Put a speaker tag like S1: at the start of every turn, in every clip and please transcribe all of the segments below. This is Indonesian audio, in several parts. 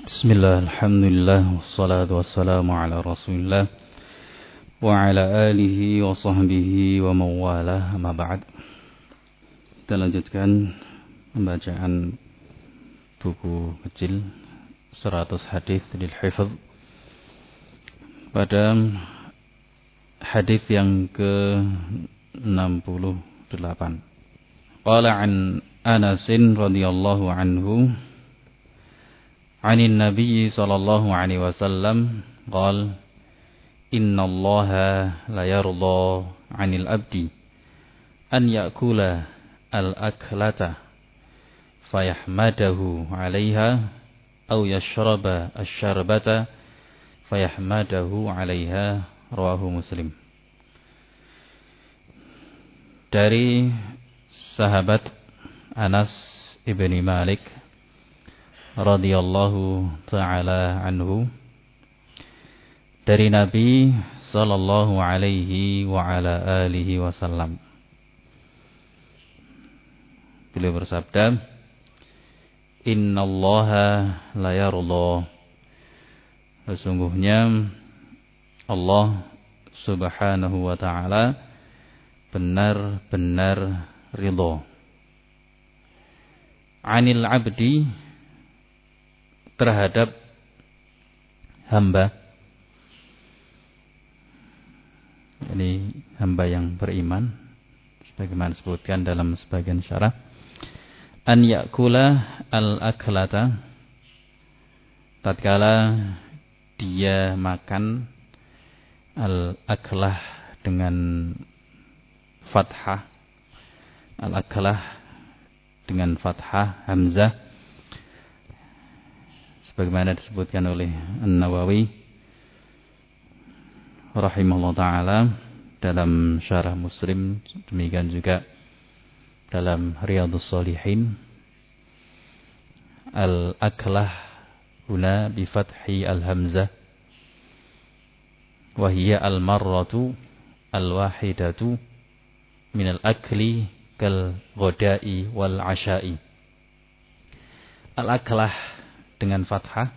S1: Bismillah, alhamdulillah, wassalatu wassalamu ala rasulillah wa ala alihi wa sahbihi wa mawalah, amma ba'd. Kita lanjutkan pembacaan buku kecil 100 hadis lil hifz pada hadis yang ke-68. Qala an Anas radhiyallahu anhu Anin Nabi sallallahu alaihi wasallam qala innallaha la yarda 'anil abdi an ya'kula al-aklata fayahmadahu 'alaiha aw yashraba asy-syarbata fayahmadahu 'alaiha, rawahu Muslim. Dari sahabat Anas ibni Malik radhiyallahu ta'ala anhu, dari Nabi sallallahu alaihi wa ala alihi wasallam, beliau bersabda, innallaha la yarda, sesungguhnya Allah subhanahu wa ta'ala benar-benar ridha, anil abdi, terhadap hamba, ini hamba yang beriman, sebagaimana disebutkan dalam sebagian syarah, an yakula al-aklata, tatkala dia makan al-aklah dengan fathah, al-aklah dengan fathah hamzah, sebagaimana disebutkan oleh An-Nawawi rahimahullah ta'ala dalam syarah Muslim, demikian juga dalam Riyadhus Shalihin. Al-aklah huna bi fathi al-hamzah wa hiya al-marratu al-wahidatu min al-akli kal ghada'i wal 'asha'i. Al-aklah dengan fathah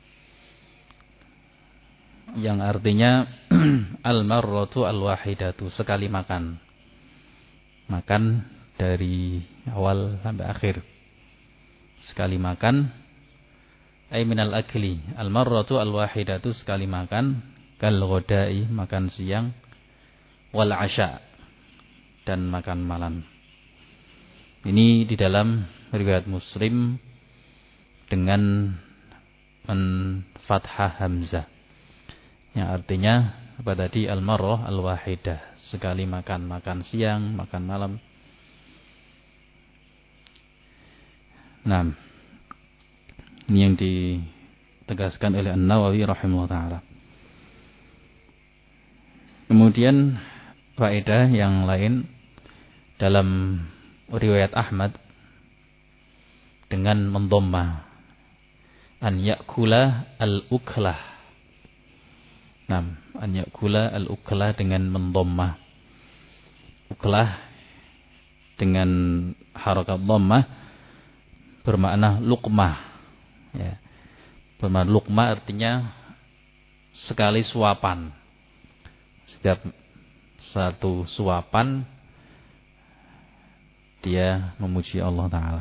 S1: yang artinya al-marratu al-wahidatu, sekali makan, makan dari awal sampai akhir, sekali makan, ay minal akli, al-marratu al-wahidatu, sekali makan, kal ghadai, makan siang, wal 'asha, dan makan malam. Ini di dalam riwayat Muslim dengan fathah hamzah, yang artinya apa tadi, al-marrah al-wahidah, sekali makan, makan siang, makan malam. Nah, ini yang ditegaskan oleh An-Nawawi rahimahullah ta'ala. Kemudian faedah yang lain dalam riwayat Ahmad dengan mendhammah, an yakula al-uklah. Nah, an yakula al-uklah dengan mendhammah, uklah dengan harakat dhammah bermakna luqmah, ya. Bermakna luqmah artinya sekali suapan. Setiap satu suapan dia memuji Allah Ta'ala,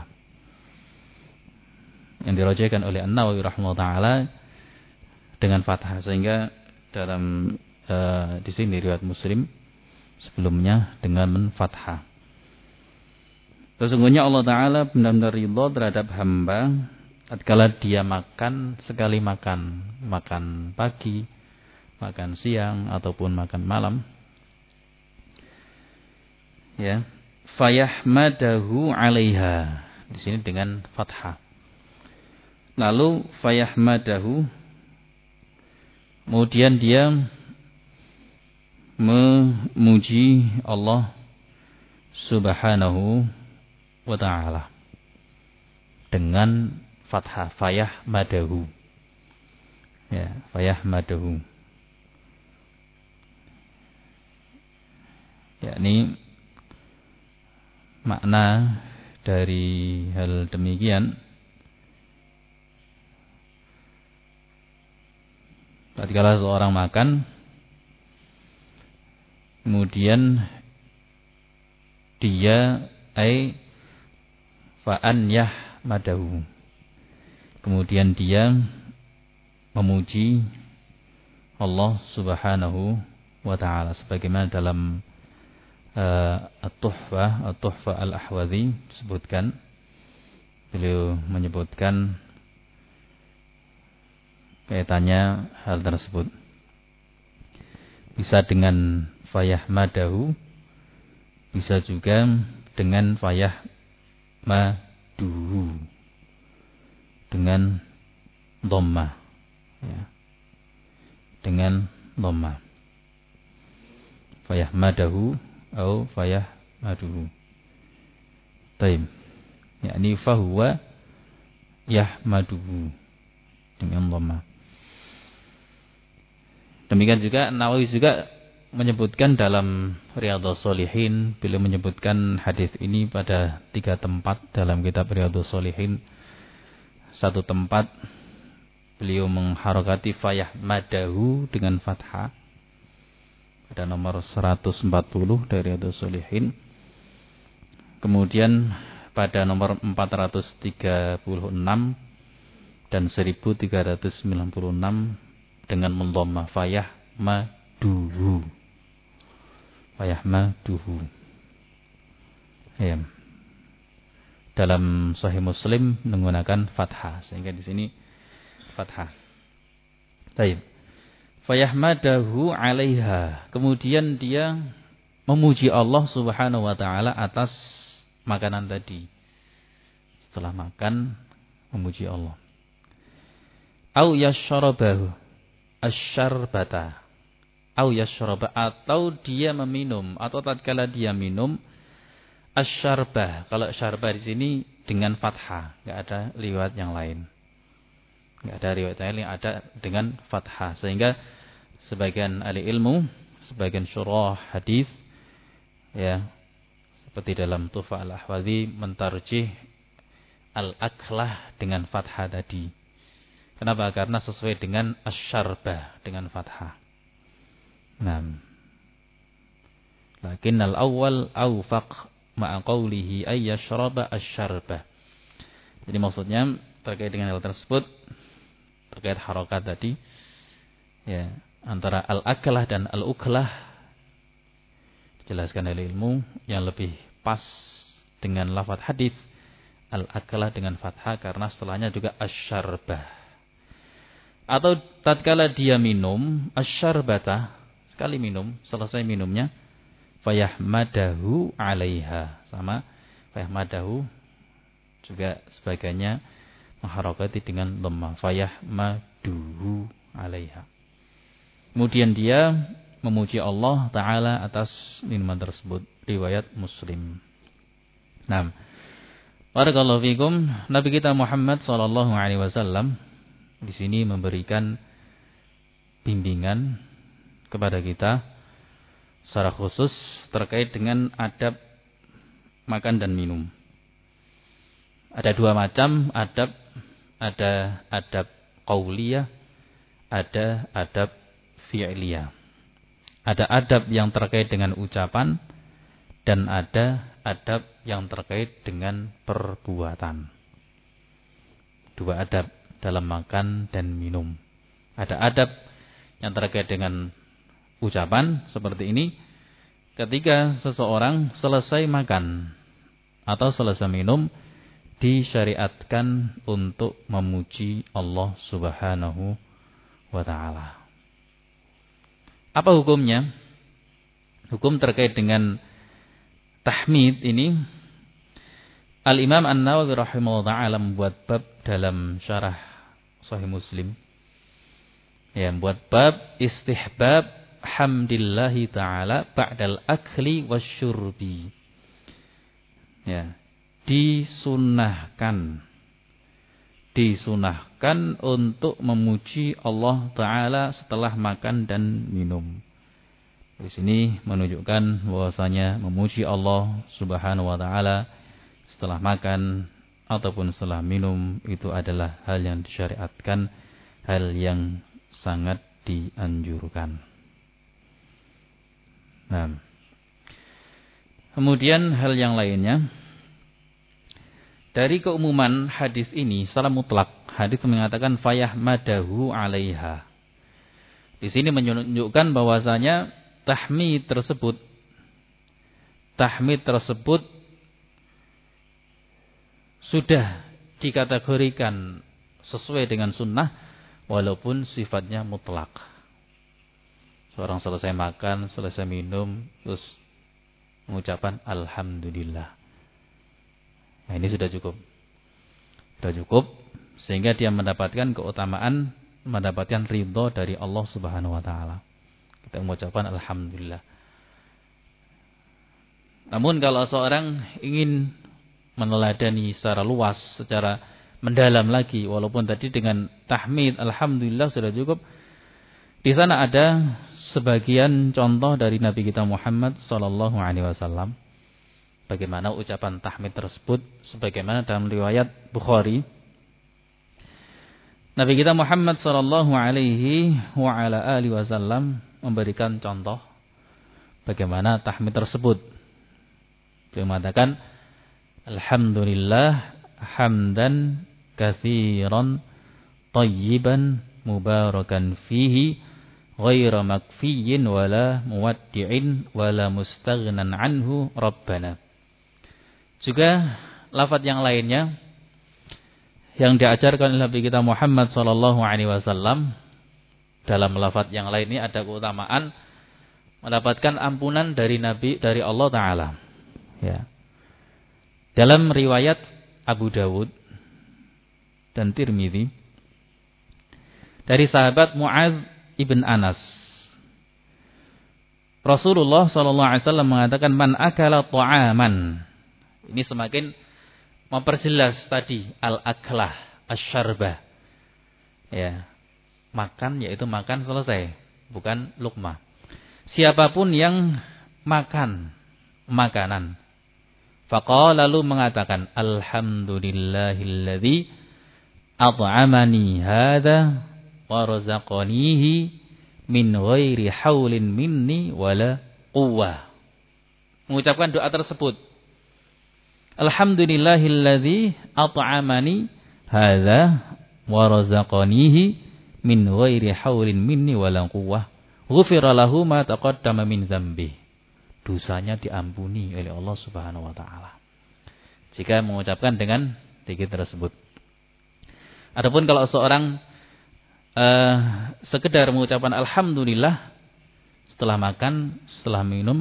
S1: yang dirajakan oleh An-Nawawi rahimahullah ta'ala dengan fathah, sehingga dalam di sini riwayat Muslim sebelumnya dengan fathah. Sesungguhnya Allah Ta'ala benar-benar ridha terhadap hamba tatkala dia makan, sekali makan, makan pagi, makan siang, ataupun makan malam, ya, fayahmadahu 'alaiha, di sini dengan fathah. Lalu fayahmadahu, kemudian dia memuji Allah subhanahu wa ta'ala dengan fathah, fayahmadahu, ya, fayahmadahu, yakni makna dari hal demikian Tatkala seorang makan, kemudian dia fa'an yahmadahu, kemudian dia memuji Allah Subhanahu wa ta'ala, sebagaimana dalam At-Tuhfah Al-Ahwadhi disebutkan, beliau menyebutkan kaitannya hal tersebut. Bisa dengan fayahmadahu, bisa juga dengan fayahmaduhu, dengan dhammah, ya. Dengan dhammah. Fayahmadahu atau fayahmaduhu. Taib. Yakni fahuwa yahmaduhu, dengan dhammah. Demikian juga Nawawi juga menyebutkan dalam Riyadhus Shalihin, beliau menyebutkan hadis ini pada 3 tempat dalam kitab Riyadhus Shalihin. Satu tempat beliau mengharokati fayahmadahu dengan fathah pada nomor 140 dari Riyadhus Shalihin. Kemudian pada nomor 436 dan 1396 dengan mendhamma fayahmaduhu. Fayahmaduhu. Ya. Dalam Sahih Muslim menggunakan fathah, sehingga di sini fathah. Baik. Fayahmadahu 'alaiha. Kemudian dia memuji Allah Subhanahu wa taala atas makanan tadi. Setelah makan memuji Allah. Au yashrabahu asyarbata, au yashraba, atau dia meminum, atau tatkala dia minum asyarbah. Kalau syarbah di sini dengan fathah, enggak ada riwayat yang lain. Enggak ada riwayat lain yang ada dengan fathah, sehingga sebagian ahli ilmu, sebagian syurah hadis, ya, seperti dalam Tuhfah Al-Ahwadhi mentarjih al-aklah dengan fathah tadi. Kenapa? Karena sesuai dengan asyarbah dengan fathah. Nah, lakin al-awwal awfaq ma'a qawlihi ay yashraba asyarbah. Jadi maksudnya terkait dengan hal tersebut, terkait harokat tadi, ya, antara al-aklah dan al-uklah, dijelaskan oleh ilmu yang lebih pas dengan lafaz hadis al-aklah dengan fathah, karena setelahnya juga asyarbah. Atau tatkala dia minum asyarbata, sekali minum, selesai minumnya, fayahmadahu 'alaiha, sama fayahmadahu juga sebagainya mengharokati dengan dhammah, fayahmaduhu 'alaiha. Kemudian dia memuji Allah taala atas minuman tersebut, riwayat Muslim. Nah, barakallahu fikum. Nabi kita Muhammad sallallahu alaihi wasallam di sini memberikan bimbingan kepada kita secara khusus terkait dengan adab makan dan minum. Ada 2 macam adab, ada adab qauliyah, ada adab fi'liyah. Ada adab yang terkait dengan ucapan dan ada adab yang terkait dengan perbuatan. 2 adab dalam makan dan minum. Ada adab yang terkait dengan ucapan seperti ini. Ketika seseorang selesai makan atau selesai minum, disyariatkan untuk memuji Allah Subhanahu wa ta'ala. Apa hukumnya? Hukum terkait dengan tahmid ini, Al-Imam An-Nawawi rahimahullah ta'ala membuat bab dalam syarah Sahih Muslim. Ya, membuat bab istihbab hamdillahi ta'ala ba'dal akli wasyurbi. Ya, disunahkan untuk memuji Allah taala setelah makan dan minum. Di sini menunjukkan bahwasanya memuji Allah Subhanahu wa taala setelah makan ataupun setelah minum itu adalah hal yang disyariatkan, hal yang sangat dianjurkan. Nah, kemudian hal yang lainnya dari keumuman hadis ini secara mutlak, hadis mengatakan fayahmadahu 'alaiha. Di sini menunjukkan bahwasanya tahmid tersebut sudah dikategorikan sesuai dengan sunnah walaupun sifatnya mutlak. Seorang selesai makan, selesai minum, terus mengucapkan alhamdulillah. Nah, ini sudah cukup. Sudah cukup sehingga dia mendapatkan keutamaan, mendapatkan ridho dari Allah Subhanahu wa taala. Kita mengucapkan alhamdulillah. Namun kalau seorang ingin meneladani secara luas, secara mendalam lagi, walaupun tadi dengan tahmid alhamdulillah sudah cukup, di sana ada sebagian contoh dari Nabi kita Muhammad sallallahu alaihi wasallam bagaimana ucapan tahmid tersebut, sebagaimana dalam riwayat Bukhari Nabi kita Muhammad sallallahu alaihi wa ala alihi wasallam memberikan contoh bagaimana tahmid tersebut. Beliau mengatakan alhamdulillah hamdan katsiran thayyiban mubarakan fihi ghaira makfiyin wala muwaddi'in wala mustaghnan anhu rabbana. Juga lafaz yang lainnya yang diajarkan oleh Nabi kita Muhammad sallallahu alaihi wasallam, dalam lafaz yang lain ini ada keutamaan mendapatkan ampunan dari Allah taala. Ya. Dalam riwayat Abu Dawud dan Tirmidzi dari sahabat Mu'adz Ibn Anas, Rasulullah SAW mengatakan man akala ta'aman. Ini semakin memperjelas tadi al-aklah, asyarbah. Ya, makan yaitu makan selesai, bukan lukmah. Siapapun yang makan makanan, faqala lalu mengatakan alhamdulillahilladzi at'amani hadza wa razaqanihi min ghairi haulin minni wala quwwah. Mengucapkan doa tersebut, alhamdulillahilladzi at'amani hadza wa razaqanihi min ghairi haulin minni wala quwwah ghufira lahu ma taqaddama min dzambi. Dosanya diampuni oleh Allah Subhanahu wa taala jika mengucapkan dengan zikir tersebut. Adapun kalau seorang sekedar mengucapkan alhamdulillah setelah makan, setelah minum,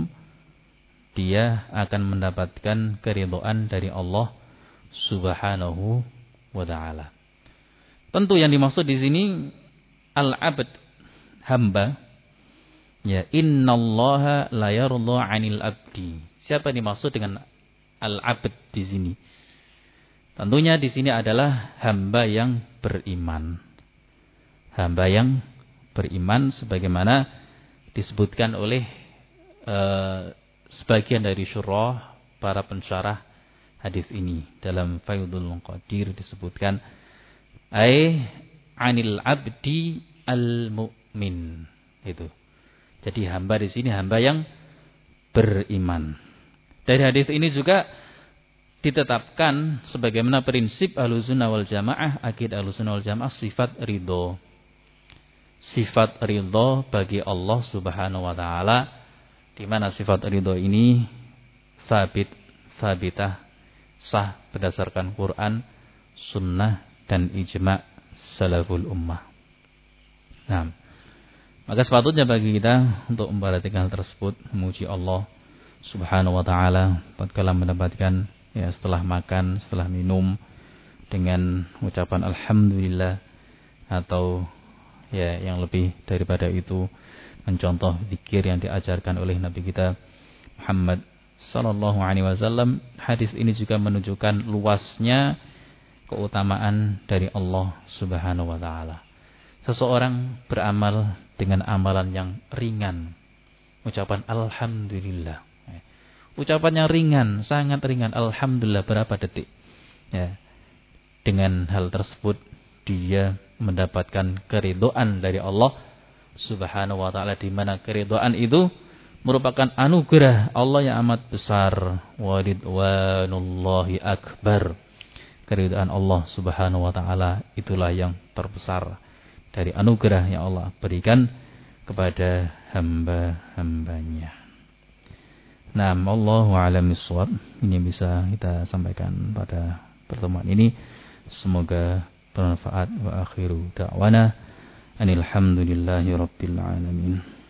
S1: dia akan mendapatkan keridhaan dari Allah Subhanahu wa taala. Tentu yang dimaksud di sini al-abd, hamba. Ya, innallaha la yarda 'anil abdi. Siapa yang dimaksud dengan al-abd di sini? Tentunya di sini adalah hamba yang beriman. Hamba yang beriman sebagaimana disebutkan oleh sebagian dari syurah para pensyarah hadis ini. Dalam Faidul Qadir disebutkan ai 'anil abdi al-mu'min. Itu. Jadi hamba di sini hamba yang beriman. Dari hadis ini juga ditetapkan sebagaimana prinsip Ahlussunnah wal Jamaah, akidah Ahlussunnah wal Jamaah, sifat ridho. Sifat ridho bagi Allah Subhanahu wa taala, di mana sifat ridho ini sabitah sah berdasarkan Quran, sunnah dan ijma' salaful ummah. Nah, maka sepatutnya bagi kita untuk memperhatikan hal tersebut, memuji Allah Subhanahu wa taala tatkala mendapatkan, ya, setelah makan, setelah minum, dengan ucapan alhamdulillah, atau ya yang lebih daripada itu mencontoh zikir yang diajarkan oleh Nabi kita Muhammad sallallahu alaihi wasallam. Hadis ini juga menunjukkan luasnya keutamaan dari Allah Subhanahu wa taala. Seseorang beramal dengan amalan yang ringan, ucapan alhamdulillah. Ucapan yang ringan, sangat ringan, alhamdulillah, berapa detik. Ya. Dengan hal tersebut dia mendapatkan keridhaan dari Allah Subhanahu wa ta'ala, di mana keridhaan itu merupakan anugerah Allah yang amat besar. Wa ridwanullahi akbar. Keridhaan Allah Subhanahu wa ta'ala itulah yang terbesar dari anugerah yang Allah berikan kepada hamba-hambanya. Nah, wallahu a'lam bishawab. Ini bisa kita sampaikan pada pertemuan ini. Semoga bermanfaat. Wa akhiru da'wana anil hamdulillahi rabbil alamin.